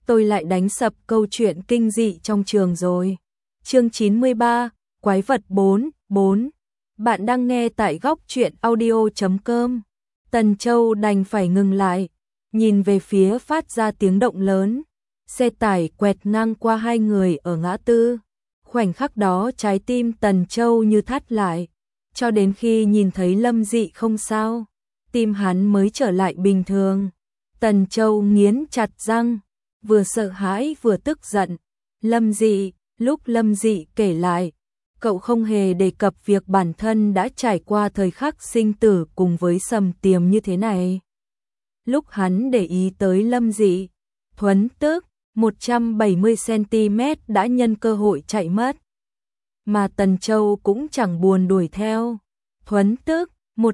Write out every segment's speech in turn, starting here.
tôi lại đánh sập câu chuyện kinh dị trong trường rồi. Chương 93, Quái vật 4. Bạn đang nghe tại góc truyện audio.com. Tần Châu đành phải ngừng lại, nhìn về phía phát ra tiếng động lớn. Xe tải quẹt ngang qua hai người ở ngã tư. Khoảnh khắc đó trái tim Tần Châu như thắt lại. Cho đến khi nhìn thấy Lâm Dị không sao, tim hắn mới trở lại bình thường. Tần Châu nghiến chặt răng, vừa sợ hãi vừa tức giận. Lúc Lâm Dị kể lại, cậu không hề đề cập việc bản thân đã trải qua thời khắc sinh tử cùng với Sầm Tiềm như thế này. Lúc hắn để ý tới Lâm Dị, Thuấn Tức 170cm đã nhân cơ hội chạy mất. Mà Tần Châu cũng chẳng buồn đuổi theo Thuấn Tức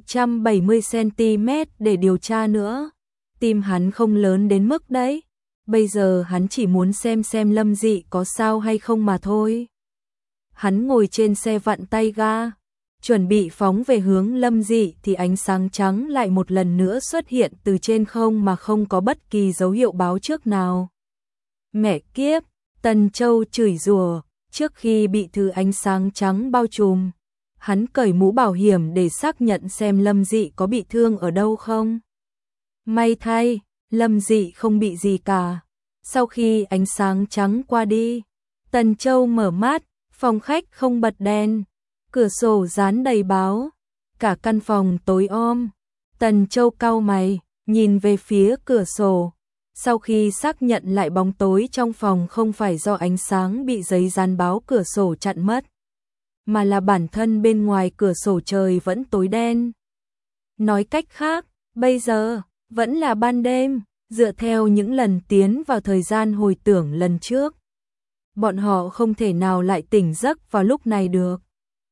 170cm để điều tra nữa. Tim hắn không lớn đến mức đấy. Bây giờ hắn chỉ muốn xem Lâm Dị có sao hay không mà thôi. Hắn ngồi trên xe vặn tay ga, chuẩn bị phóng về hướng Lâm Dị thì ánh sáng trắng lại một lần nữa xuất hiện từ trên không mà không có bất kỳ dấu hiệu báo trước nào. Mẹ kiếp, Tần Châu chửi rủa. Trước khi bị thứ ánh sáng trắng bao trùm, hắn cởi mũ bảo hiểm để xác nhận xem Lâm Dị có bị thương ở đâu không. May thay, Lâm Dị không bị gì cả. Sau khi ánh sáng trắng qua đi, Tần Châu mở mắt, phòng khách không bật đèn, cửa sổ dán đầy báo, cả căn phòng tối om. Tần Châu cau mày, nhìn về phía cửa sổ. Sau khi xác nhận lại bóng tối trong phòng không phải do ánh sáng bị giấy dán báo cửa sổ chặn mất, mà là bản thân bên ngoài cửa sổ trời vẫn tối đen. Nói cách khác, bây giờ vẫn là ban đêm, dựa theo những lần tiến vào thời gian hồi tưởng lần trước. Bọn họ không thể nào lại tỉnh giấc vào lúc này được.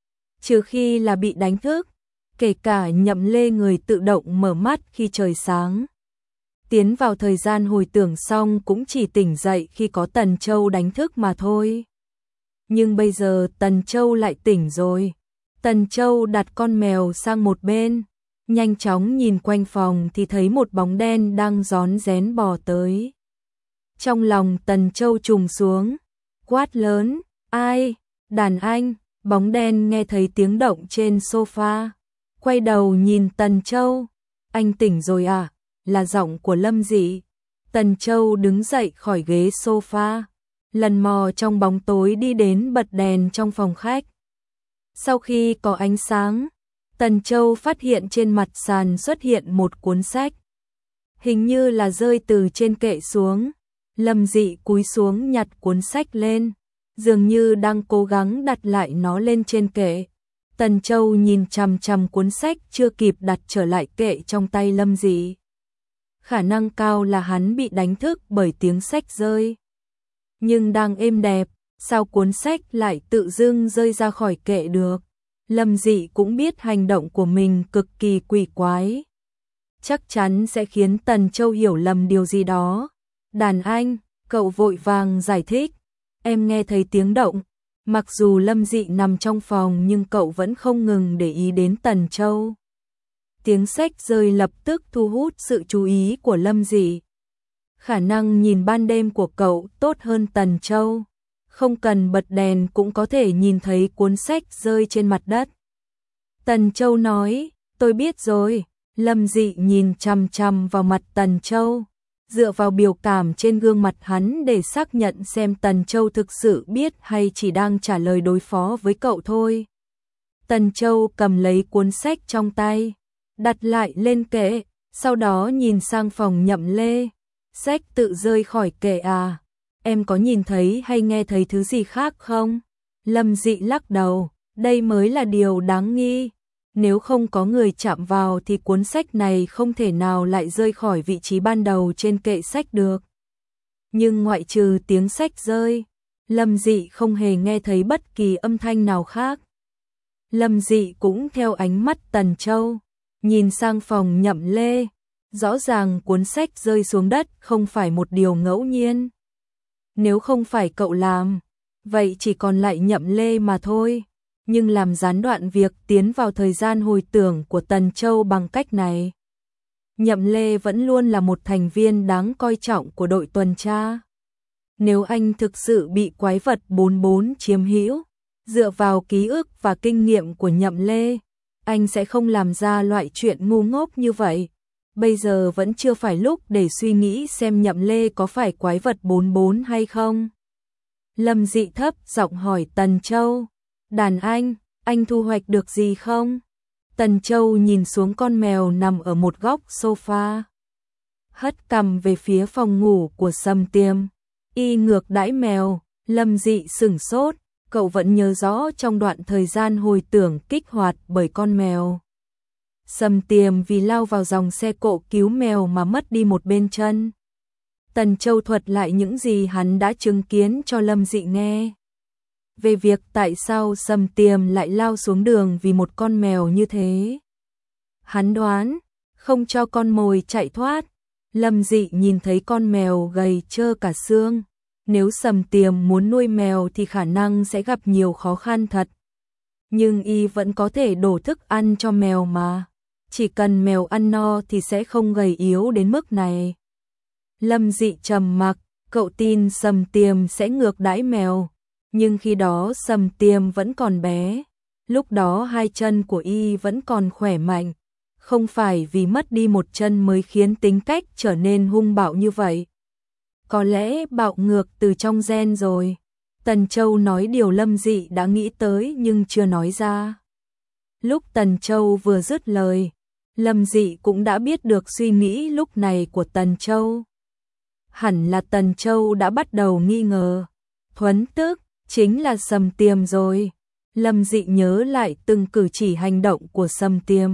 Trừ khi là bị đánh thức, kể cả Nhậm Lê người tự động mở mắt khi trời sáng. Tiến vào thời gian hồi tưởng xong cũng chỉ tỉnh dậy khi có Tần Châu đánh thức mà thôi. Nhưng bây giờ Tần Châu lại tỉnh rồi. Tần Châu đặt con mèo sang một bên, nhanh chóng nhìn quanh phòng thì thấy một bóng đen đang rón rén bò tới. Trong lòng Tần Châu trùng xuống, quát lớn, ai? Đàn anh. Bóng đen nghe thấy tiếng động trên sofa, quay đầu nhìn Tần Châu. Anh tỉnh rồi à? Là giọng của Lâm Dị. Tần Châu đứng dậy khỏi ghế sofa, lần mò trong bóng tối đi đến bật đèn trong phòng khách. Sau khi có ánh sáng, Tần Châu phát hiện trên mặt sàn xuất hiện một cuốn sách. Hình như là rơi từ trên kệ xuống. Lâm Dị cúi xuống nhặt cuốn sách lên, dường như đang cố gắng đặt lại nó lên trên kệ. Tần Châu nhìn chằm chằm cuốn sách chưa kịp đặt trở lại kệ trong tay Lâm Dị. Khả năng cao là hắn bị đánh thức bởi tiếng sách rơi. Nhưng đang êm đẹp, sao cuốn sách lại tự dưng rơi ra khỏi kệ được? Lâm Dị cũng biết hành động của mình cực kỳ quỷ quái. Chắc chắn sẽ khiến Tần Châu hiểu lầm điều gì đó. Đàn anh, cậu vội vàng giải thích. Em nghe thấy tiếng động. Mặc dù Lâm Dị nằm trong phòng nhưng cậu vẫn không ngừng để ý đến Tần Châu. Tiếng sách rơi lập tức thu hút sự chú ý của Lâm Dị. Khả năng nhìn ban đêm của cậu tốt hơn Tần Châu. Không cần bật đèn cũng có thể nhìn thấy cuốn sách rơi trên mặt đất. Tần Châu nói, tôi biết rồi. Lâm Dị nhìn chằm chằm vào mặt Tần Châu, dựa vào biểu cảm trên gương mặt hắn để xác nhận xem Tần Châu thực sự biết hay chỉ đang trả lời đối phó với cậu thôi. Tần Châu cầm lấy cuốn sách trong tay, đặt lại lên kệ, sau đó nhìn sang phòng Nhậm Lê. Sách tự rơi khỏi kệ à? Em có nhìn thấy hay nghe thấy thứ gì khác không? Lâm Dị lắc đầu, đây mới là điều đáng nghi. Nếu không có người chạm vào thì cuốn sách này không thể nào lại rơi khỏi vị trí ban đầu trên kệ sách được. Nhưng ngoại trừ tiếng sách rơi, Lâm Dị không hề nghe thấy bất kỳ âm thanh nào khác. Lâm Dị cũng theo ánh mắt Tần Châu, nhìn sang phòng Nhậm Lê. Rõ ràng cuốn sách rơi xuống đất không phải một điều ngẫu nhiên. Nếu không phải cậu làm, vậy chỉ còn lại Nhậm Lê mà thôi. Nhưng làm gián đoạn việc tiến vào thời gian hồi tưởng của Tần Châu bằng cách này. Nhậm Lê vẫn luôn là một thành viên đáng coi trọng của đội tuần tra. Nếu anh thực sự bị quái vật 44 chiếm hữu, dựa vào ký ức và kinh nghiệm của Nhậm Lê, anh sẽ không làm ra loại chuyện ngu ngốc như vậy. Bây giờ vẫn chưa phải lúc để suy nghĩ xem Nhậm Lê có phải quái vật 44 hay không. Lâm Dị thấp giọng hỏi Tần Châu, đàn anh thu hoạch được gì không? Tần Châu nhìn xuống con mèo nằm ở một góc sofa, hất cằm về phía phòng ngủ của Sầm Tiềm. Y ngược đãi mèo. Lâm Dị sửng sốt, cậu vẫn nhớ rõ trong đoạn thời gian hồi tưởng kích hoạt bởi con mèo. Sầm Tiềm vì lao vào dòng xe cộ cứu mèo mà mất đi một bên chân. Tần Châu thuật lại những gì hắn đã chứng kiến cho Lâm Dị nghe. Về việc tại sao Sầm Tiềm lại lao xuống đường vì một con mèo như thế. Hắn đoán, không cho con mồi chạy thoát. Lâm Dị nhìn thấy con mèo gầy trơ cả xương. Nếu Sầm Tiềm muốn nuôi mèo thì khả năng sẽ gặp nhiều khó khăn thật. Nhưng y vẫn có thể đổ thức ăn cho mèo mà. Chỉ cần mèo ăn no thì sẽ không gầy yếu đến mức này. Lâm Dị trầm mặc, cậu tin Sầm Tiềm sẽ ngược đãi mèo. Nhưng khi đó Sầm Tiềm vẫn còn bé. Lúc đó hai chân của y vẫn còn khỏe mạnh. Không phải vì mất đi một chân mới khiến tính cách trở nên hung bạo như vậy. Có lẽ bạo ngược từ trong gen rồi. Tần Châu nói điều Lâm Dị đã nghĩ tới nhưng chưa nói ra. Lúc Tần Châu vừa dứt lời, Lâm Dị cũng đã biết được suy nghĩ lúc này của Tần Châu. Hẳn là Tần Châu đã bắt đầu nghi ngờ. Thuấn tức, chính là Sầm Tiềm rồi. Lâm Dị nhớ lại từng cử chỉ hành động của Sầm Tiềm.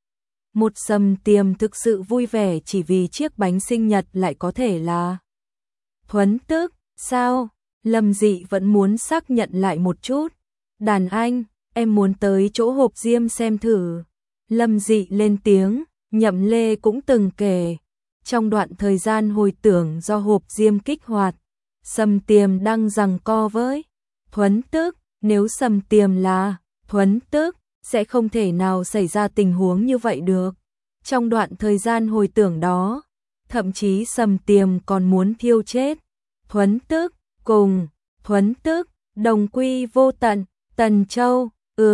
Một Sầm Tiềm thực sự vui vẻ chỉ vì chiếc bánh sinh nhật lại có thể là Thuấn tức, sao? Lâm Dị vẫn muốn xác nhận lại một chút. Đàn anh, em muốn tới chỗ hộp diêm xem thử. Lâm Dị lên tiếng, Nhậm Lê cũng từng kể. Trong đoạn thời gian hồi tưởng do hộp diêm kích hoạt, Sầm Tiềm đang giằng co với Thuấn tức. Nếu Sầm Tiềm là Thuấn tức, sẽ không thể nào xảy ra tình huống như vậy được. Trong đoạn thời gian hồi tưởng đó, thậm chí Sầm Tiềm còn muốn thiêu chết Thuấn tức, cùng Thuấn tức, đồng quy vô tận. Tần Châu,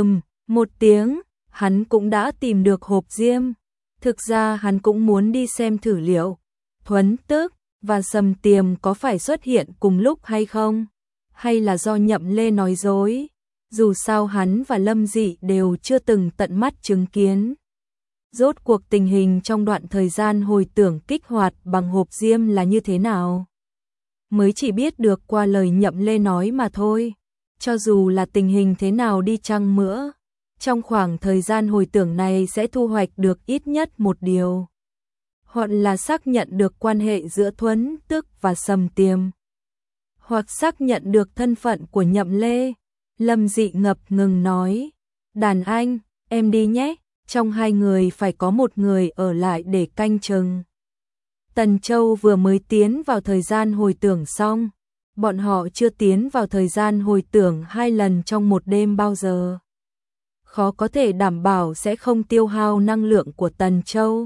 một tiếng, hắn cũng đã tìm được hộp diêm. Thực ra hắn cũng muốn đi xem thử liệu Thuấn tức và Sầm Tiềm có phải xuất hiện cùng lúc hay không, hay là do Nhậm Lê nói dối. Dù sao hắn và Lâm Dị đều chưa từng tận mắt chứng kiến. Rốt cuộc tình hình trong đoạn thời gian hồi tưởng kích hoạt bằng hộp diêm là như thế nào? Mới chỉ biết được qua lời Nhậm Lê nói mà thôi. Cho dù là tình hình thế nào đi chăng nữa, trong khoảng thời gian hồi tưởng này sẽ thu hoạch được ít nhất một điều. Hoặc là xác nhận được quan hệ giữa Thuấn tức và Sầm Tiềm, hoặc xác nhận được thân phận của Nhậm Lê. Lâm Dị ngập ngừng nói, đàn anh, em đi nhé, trong hai người phải có một người ở lại để canh chừng. Tần Châu vừa mới tiến vào thời gian hồi tưởng xong, bọn họ chưa tiến vào thời gian hồi tưởng 2 lần trong một đêm bao giờ. Khó có thể đảm bảo sẽ không tiêu hao năng lượng của Tần Châu.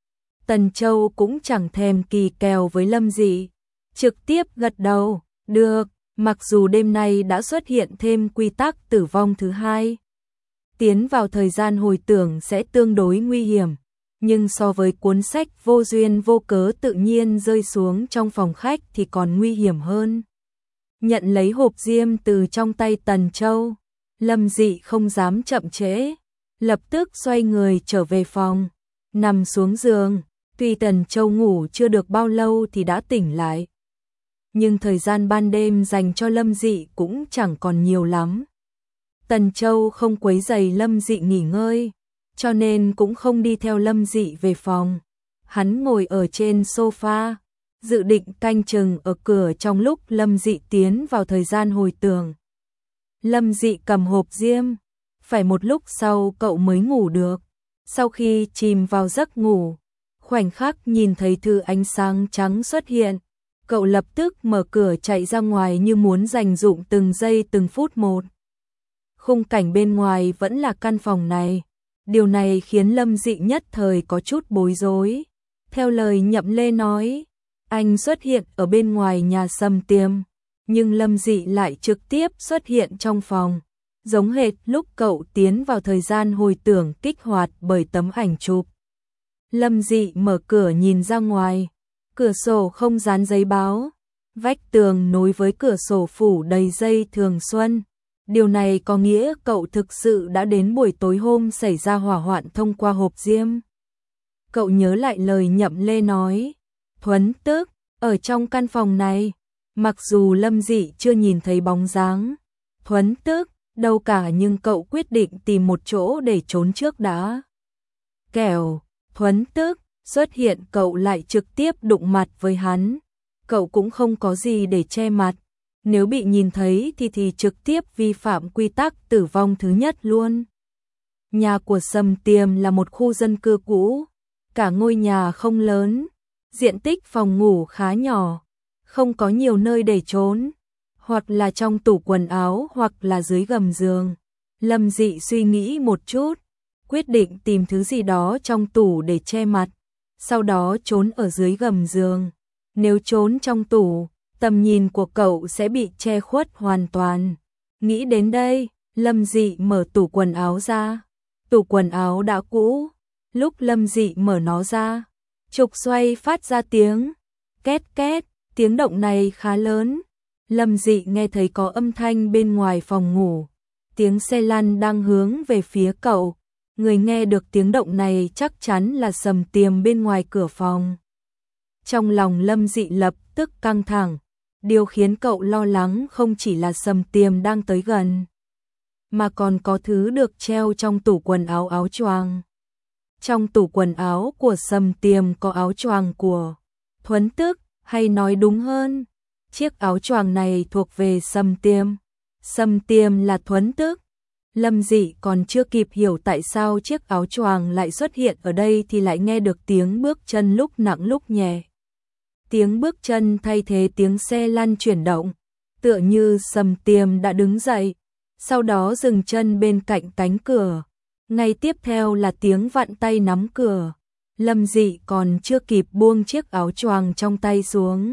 Tần Châu cũng chẳng thèm kỳ kèo với Lâm Dị, trực tiếp gật đầu, được. Mặc dù đêm nay đã xuất hiện thêm quy tắc tử vong thứ hai, tiến vào thời gian hồi tưởng sẽ tương đối nguy hiểm, nhưng so với cuốn sách vô duyên vô cớ tự nhiên rơi xuống trong phòng khách thì còn nguy hiểm hơn. Nhận lấy hộp diêm từ trong tay Tần Châu, Lâm Dị không dám chậm trễ, lập tức xoay người trở về phòng, nằm xuống giường. Tuy Tần Châu ngủ chưa được bao lâu thì đã tỉnh lại, nhưng thời gian ban đêm dành cho Lâm Dị cũng chẳng còn nhiều lắm. Tần Châu không quấy rầy Lâm Dị nghỉ ngơi, cho nên cũng không đi theo Lâm Dị về phòng. Hắn ngồi ở trên sofa, dự định canh chừng ở cửa trong lúc Lâm Dị tiến vào thời gian hồi tưởng. Lâm Dị cầm hộp diêm, phải một lúc sau cậu mới ngủ được. Sau khi chìm vào giấc ngủ, khoảnh khắc nhìn thấy thứ ánh sáng trắng xuất hiện, cậu lập tức mở cửa chạy ra ngoài như muốn dành dụm từng giây từng phút một. Khung cảnh bên ngoài vẫn là căn phòng này. Điều này khiến Lâm Dị nhất thời có chút bối rối. Theo lời Nhậm Lê nói, anh xuất hiện ở bên ngoài nhà Sầm Tiềm, nhưng Lâm Dị lại trực tiếp xuất hiện trong phòng, giống hệt lúc cậu tiến vào thời gian hồi tưởng kích hoạt bởi tấm ảnh chụp. Lâm Dị mở cửa nhìn ra ngoài, cửa sổ không dán giấy báo, vách tường nối với cửa sổ phủ đầy dây thường xuân. Điều này có nghĩa cậu thực sự đã đến buổi tối hôm xảy ra hỏa hoạn thông qua hộp diêm. Cậu nhớ lại lời Nhậm Lê nói, Thuấn Tức, ở trong căn phòng này, mặc dù Lâm Dị chưa nhìn thấy bóng dáng Thuấn Tức đâu cả, nhưng cậu quyết định tìm một chỗ để trốn trước đã. Kẻo Thuấn Tức xuất hiện cậu lại trực tiếp đụng mặt với hắn, cậu cũng không có gì để che mặt, nếu bị nhìn thấy thì trực tiếp vi phạm quy tắc tử vong thứ nhất luôn. Nhà của Sầm Tiềm là một khu dân cư cũ, cả ngôi nhà không lớn, diện tích phòng ngủ khá nhỏ, không có nhiều nơi để trốn, hoặc là trong tủ quần áo hoặc là dưới gầm giường. Lâm Dị suy nghĩ một chút, quyết định tìm thứ gì đó trong tủ để che mặt, sau đó trốn ở dưới gầm giường. Nếu trốn trong tủ, tầm nhìn của cậu sẽ bị che khuất hoàn toàn. Nghĩ đến đây, Lâm Dị mở tủ quần áo ra. Tủ quần áo đã cũ, lúc Lâm Dị mở nó ra, trục xoay phát ra tiếng két két, tiếng động này khá lớn. Lâm Dị nghe thấy có âm thanh bên ngoài phòng ngủ, tiếng xe lăn đang hướng về phía cậu. Người nghe được tiếng động này chắc chắn là Sầm Tiềm bên ngoài cửa phòng. Trong lòng Lâm Dị lập tức căng thẳng, điều khiến cậu lo lắng không chỉ là Sầm Tiềm đang tới gần, mà còn có thứ được treo trong tủ quần áo, áo choàng. Trong tủ quần áo của Sầm Tiềm có áo choàng của Thuấn Tức, hay nói đúng hơn, chiếc áo choàng này thuộc về Sầm Tiềm. Sầm Tiềm là Thuấn Tức. Lâm Dị còn chưa kịp hiểu tại sao chiếc áo choàng lại xuất hiện ở đây thì lại nghe được tiếng bước chân lúc nặng lúc nhẹ. Tiếng bước chân thay thế tiếng xe lăn chuyển động, tựa như Sầm Tiềm đã đứng dậy, sau đó dừng chân bên cạnh cánh cửa. Ngay tiếp theo là tiếng vặn tay nắm cửa. Lâm Dị còn chưa kịp buông chiếc áo choàng trong tay xuống,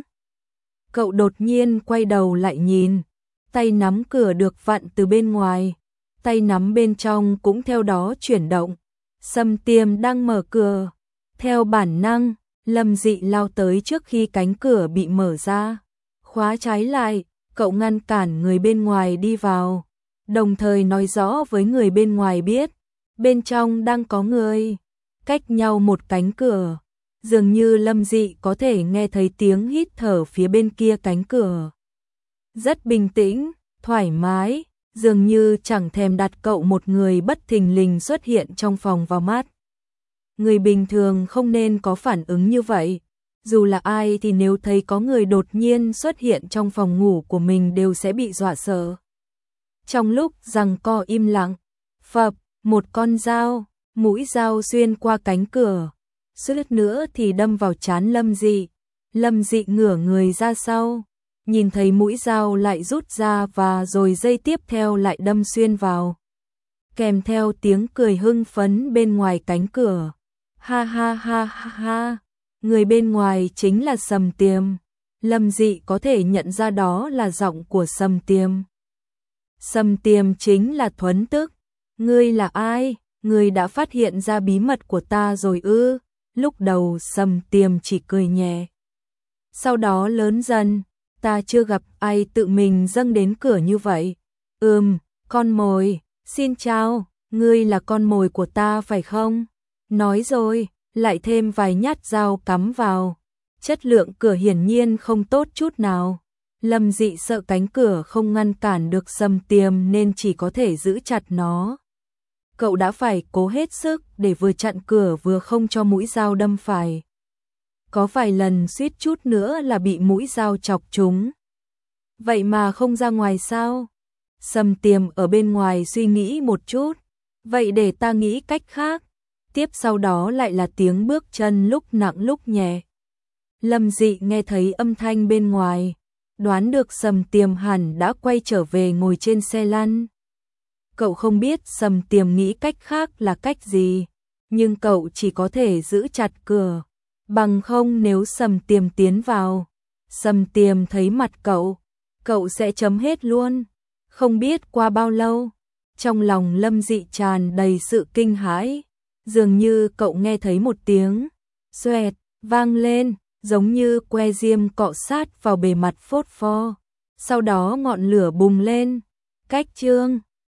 cậu đột nhiên quay đầu lại nhìn, tay nắm cửa được vặn từ bên ngoài, tay nắm bên trong cũng theo đó chuyển động. Sầm Tiềm đang mở cửa. Theo bản năng, Lâm Dị lao tới trước khi cánh cửa bị mở ra, khóa trái lại, cậu ngăn cản người bên ngoài đi vào, đồng thời nói rõ với người bên ngoài biết bên trong đang có người. Cách nhau một cánh cửa, dường như Lâm Dị có thể nghe thấy tiếng hít thở phía bên kia cánh cửa. Rất bình tĩnh, thoải mái, dường như chẳng thèm đặt cậu một người bất thình lình xuất hiện trong phòng vào mắt. Người bình thường không nên có phản ứng như vậy, dù là ai thì nếu thấy có người đột nhiên xuất hiện trong phòng ngủ của mình đều sẽ bị dọa sợ. Trong lúc giằng co im lặng, phập, một con dao, mũi dao xuyên qua cánh cửa, suýt nữa thì đâm vào trán Lâm Dị. Lâm Dị ngửa người ra sau, nhìn thấy mũi dao lại rút ra và rồi giây tiếp theo lại đâm xuyên vào. Kèm theo tiếng cười hưng phấn bên ngoài cánh cửa. Ha ha ha ha ha, người bên ngoài chính là Sầm Tiềm. Lâm Dị có thể nhận ra đó là giọng của Sầm Tiềm. Sầm Tiềm chính là Thuấn Tức. Ngươi là ai? Ngươi đã phát hiện ra bí mật của ta rồi ư? Lúc đầu Sầm Tiềm chỉ cười nhẹ, sau đó lớn dần. Ta chưa gặp ai tự mình dâng đến cửa như vậy. Con mồi, xin chào, ngươi là con mồi của ta phải không? Nói rồi, lại thêm vài nhát dao cắm vào. Chất lượng cửa hiển nhiên không tốt chút nào. Lâm Dị sợ cánh cửa không ngăn cản được Sầm Tiềm nên chỉ có thể giữ chặt nó. Cậu đã phải cố hết sức để vừa chặn cửa vừa không cho mũi dao đâm phải. Có vài lần suýt chút nữa là bị mũi dao chọc trúng. Vậy mà không ra ngoài sao? Sầm Tiềm ở bên ngoài suy nghĩ một chút. Vậy để ta nghĩ cách khác. Tiếp sau đó lại là tiếng bước chân lúc nặng lúc nhẹ. Lâm Dị nghe thấy âm thanh bên ngoài, đoán được Sầm Tiềm hẳn đã quay trở về ngồi trên xe lăn. Cậu không biết Sầm Tiềm nghĩ cách khác là cách gì, nhưng cậu chỉ có thể giữ chặt cửa. Bằng không nếu Sầm Tiềm tiến vào, Sầm Tiềm thấy mặt cậu, cậu sẽ chấm hết luôn. Không biết qua bao lâu, trong lòng Lâm Dị tràn đầy sự kinh hãi, dường như cậu nghe thấy một tiếng xoẹt vang lên, giống như que diêm cọ sát vào bề mặt phốt pho. Sau đó ngọn lửa bùng lên. Cách chương